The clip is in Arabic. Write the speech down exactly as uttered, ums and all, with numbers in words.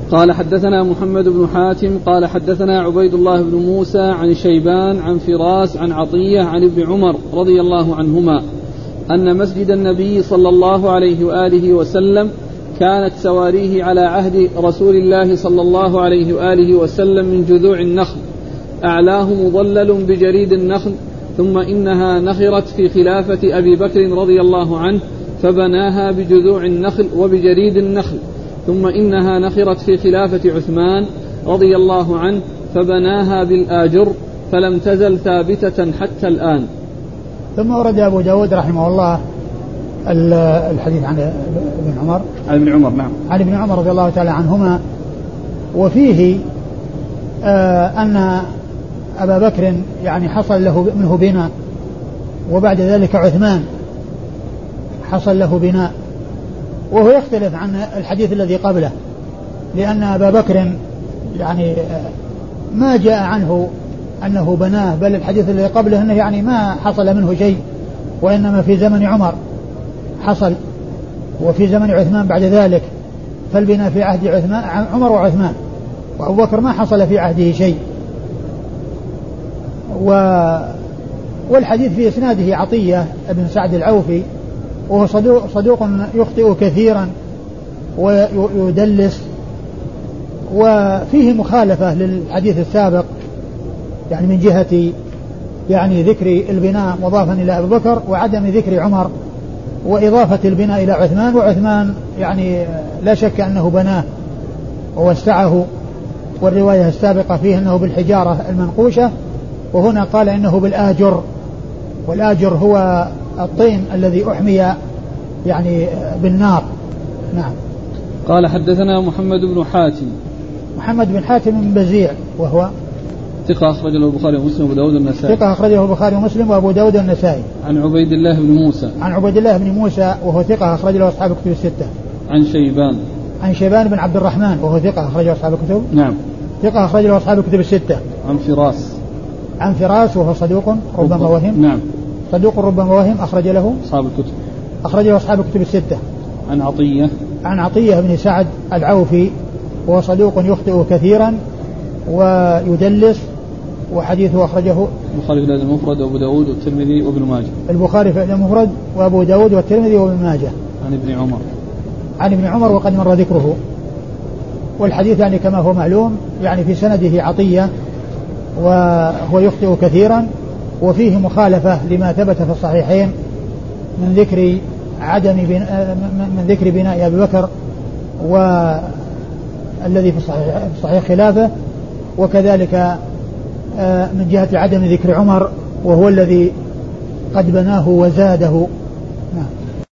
قال حدثنا محمد بن حاتم قال حدثنا عبيد الله بن موسى عن شيبان عن فراس عن عطية عن ابن عمر رضي الله عنهما أن مسجد النبي صلى الله عليه وآله وسلم كانت سواريه على عهد رسول الله صلى الله عليه وآله وسلم من جذوع النخل أعلاه مضلل بجريد النخل ثم إنها نخرت في خلافة أبي بكر رضي الله عنه فبناها بجذوع النخل وبجريد النخل ثم إنها نخرت في خلافة عثمان رضي الله عنه فبناها بالآجر فلم تزل ثابتة حتى الآن. ثم ورد أبو داود رحمه الله الحديث عن ابن عمر عن ابن عمر نعم عن ابن عمر رضي الله تعالى عنهما وفيه آه أن أبا بكر يعني حصل له منه بناء وبعد ذلك عثمان حصل له بناء وهو يختلف عن الحديث الذي قبله لأن أبا بكر يعني ما جاء عنه أنه بناه بل الحديث الذي قبله أنه يعني ما حصل منه شيء وإنما في زمن عمر حصل وفي زمن عثمان بعد ذلك فالبناء في عهد عثمان عمر وعثمان وأبو بكر ما حصل في عهده شيء. و والحديث في إسناده عطية ابن سعد العوفي وهو صدوق, صدوق يخطئ كثيرا ويدلس وفيه مخالفة للحديث السابق يعني من جهة يعني ذكر البناء مضافا إلى أبي بكر وعدم ذكر عمر وإضافة البناء إلى عثمان وعثمان يعني لا شك أنه بناه ووسعه والرواية السابقة فيه أنه بالحجارة المنقوشة وهنا قال إنه بالآجر والآجر هو الطين الذي أحمي يعني بالنار. نعم. قال حدثنا محمد بن حاتم محمد بن حاتم بن بزيع وهو ثقة أخرج له البخاري ومسلم وأبو داود والنسائي ثقة أخرج له البخاري ومسلم وأبو داود والنسائي عن عبيد الله بن موسى عن عبيد الله بن موسى وهو ثقة أخرج له أصحاب الكتب الستة عن شيبان عن شيبان بن عبد الرحمن وهو ثقة أخرج له أصحاب الكتب نعم ثقة أخرج له أصحاب الكتب الستة عن فراس عن فراس وهو صدوق ربما وهم نعم صدوق ربما وهم أخرج له أصحاب الكتب أخرج له أصحاب الكتب الستة عن عطية عن عطية بن سعد العوفي وهو صدوق يخطئ كثيرا ويدلس وحديثه أخرجه البخاري في الأدب المفرد وأبو داود والترمذي وابن ماجه البخاري في الأدب المفرد وأبو داود والترمذي وابن ماجه عن ابن عمر عن ابن عمر وقد مر ذكره. والحديث يعني كما هو معلوم يعني في سنده عطية وهو يخطئ كثيرا وفيه مخالفة لما ثبت في الصحيحين من ذكر عدم بناء من ذكر بناء أبي بكر والذي في الصحيح, في الصحيح خلافه وكذلك من جهة عدم ذكر عمر وهو الذي قد بناه وزاده